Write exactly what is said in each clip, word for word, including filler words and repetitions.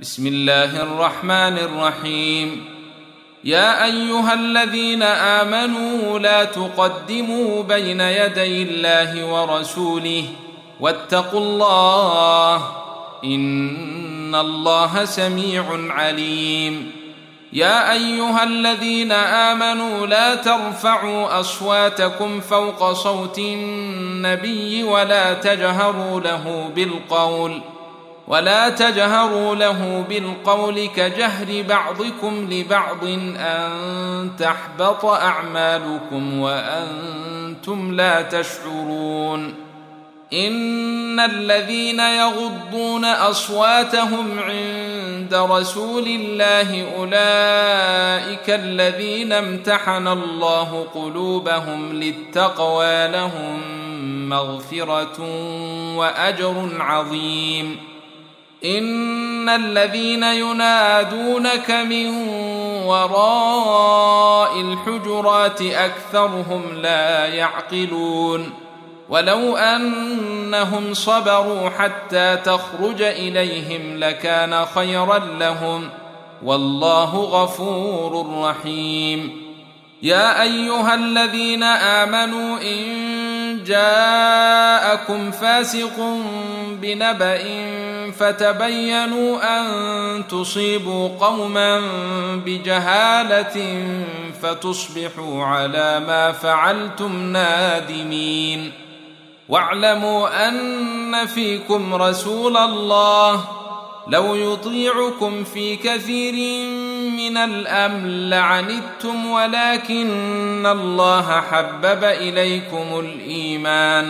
بسم الله الرحمن الرحيم. يا أيها الذين آمنوا لا تقدموا بين يدي الله ورسوله واتقوا الله إن الله سميع عليم. يا أيها الذين آمنوا لا ترفعوا أصواتكم فوق صوت النبي ولا تجهروا له بالقول ولا تجهروا له بالقول كجهر بعضكم لبعض أن تحبط أعمالكم وأنتم لا تشعرون. إن الذين يغضون أصواتهم عند رسول الله أولئك الذين امتحن الله قلوبهم للتقوى لهم مغفرة وأجر عظيم. إن الذين ينادونك من وراء الحجرات أكثرهم لا يعقلون. ولو أنهم صبروا حتى تخرج إليهم لكان خيرا لهم والله غفور رحيم. يا أيها الذين آمنوا إن جاءكم فاسق بنبأ فتبينوا أن تصيبوا قوما بجهالة فتصبحوا على ما فعلتم نادمين. واعلموا أن فيكم رسول الله لو يطيعكم في كثير من الأمر لعنتم ولكن الله حبب إليكم الإيمان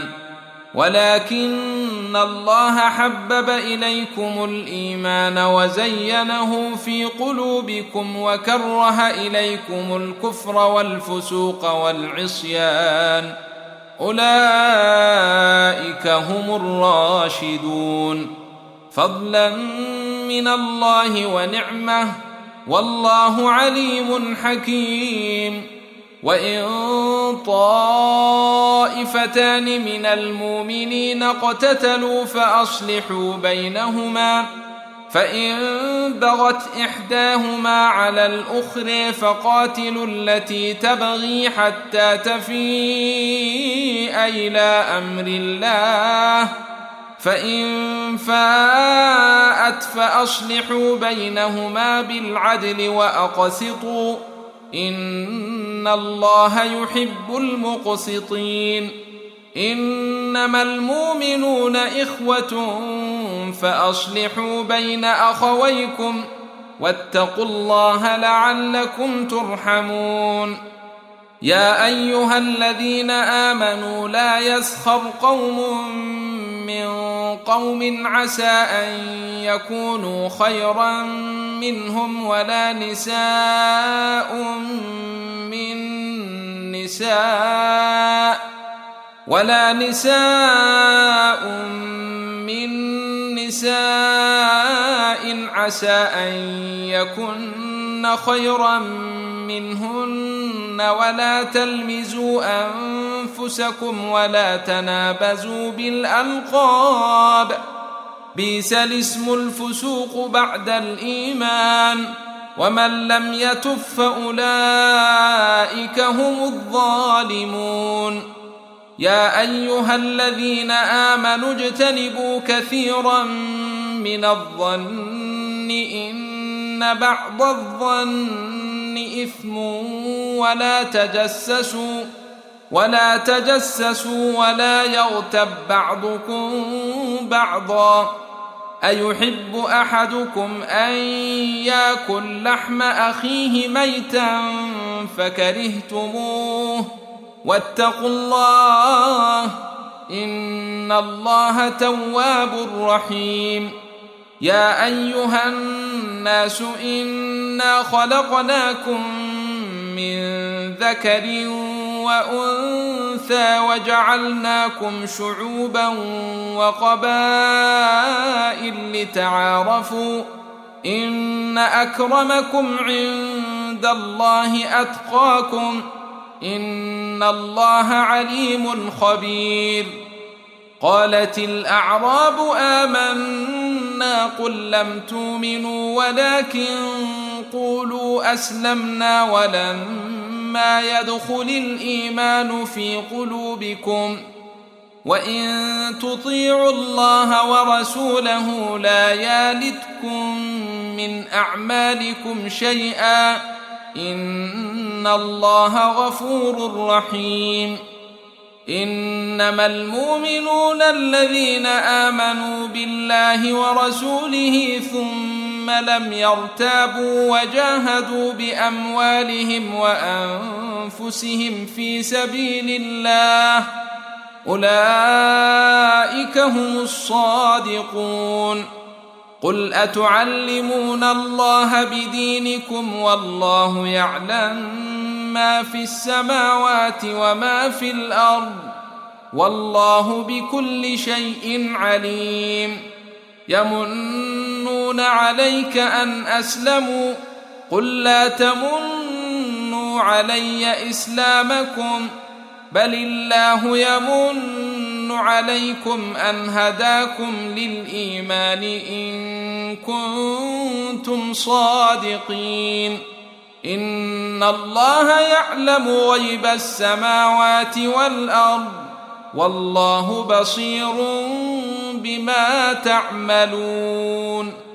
ولكن الله حبب إليكم الإيمان وزينه في قلوبكم وكره إليكم الكفر والفسوق والعصيان أولئك هم الراشدون فضلا من الله ونعمه والله عليم حكيم. وإن طائفتان من المؤمنين اقتتلوا فأصلحوا بينهما فإن بغت إحداهما على الأخرى فقاتلوا التي تبغي حتى تفيء إلى أمر الله فإن فاءت فأصلحوا بينهما بالعدل وأقسطوا إن الله يحب المقسطين. إنما المؤمنون إخوة فأصلحوا بين أخويكم واتقوا الله لعلكم ترحمون. يا أيها الذين آمنوا لا يسخر قوم من قوم عسى أن يكونوا خيرا منهم ولا نساء من نساء ولا نساء من نساء عسى أن يكن خيرا منهن ولا تلمزوا أنفسكم ولا تنابزوا بالألقاب بئس الاسم الفسوق بعد الإيمان ومن لم يتب فأولئك هم الظالمون. يا أيها الذين آمنوا اجتنبوا كثيرا من الظن إن بعض الظن إثم ولا تجسسوا ولا تجسسوا ولا يغتب بعضكم بعضا أيحب أحدكم أن يأكل لحم أخيه ميتا فكرهتموه واتقوا الله إن الله تواب رحيم. يا أيها الناس إنا خلقناكم من ذكر وأنثى وجعلناكم شعوبا وقبائل لتعارفوا إن أكرمكم عند الله أتقاكم إن الله عليم خبير. قالت الأعراب آمنا قل لم تؤمنوا ولكن قولوا أسلمنا ولما يدخل الإيمان في قلوبكم وإن تطيعوا الله ورسوله لا يالتكم من أعمالكم شيئا إن الله غفور رحيم. إنما المؤمنون الذين آمنوا بالله ورسوله ثم لم يرتابوا وجاهدوا بأموالهم وأنفسهم في سبيل الله أولئك هم الصادقون. قل أتعلمون الله بدينكم والله يعلم ما في السماوات وما في الأرض والله بكل شيء عليم. يمنون عليك أن أسلموا قل لا تمنوا علي إسلامكم بل الله يمن عليكم أن هداكم للإيمان إن كنتم صادقين. إن الله يعلم غيب السماوات والأرض والله بصير بما تعملون.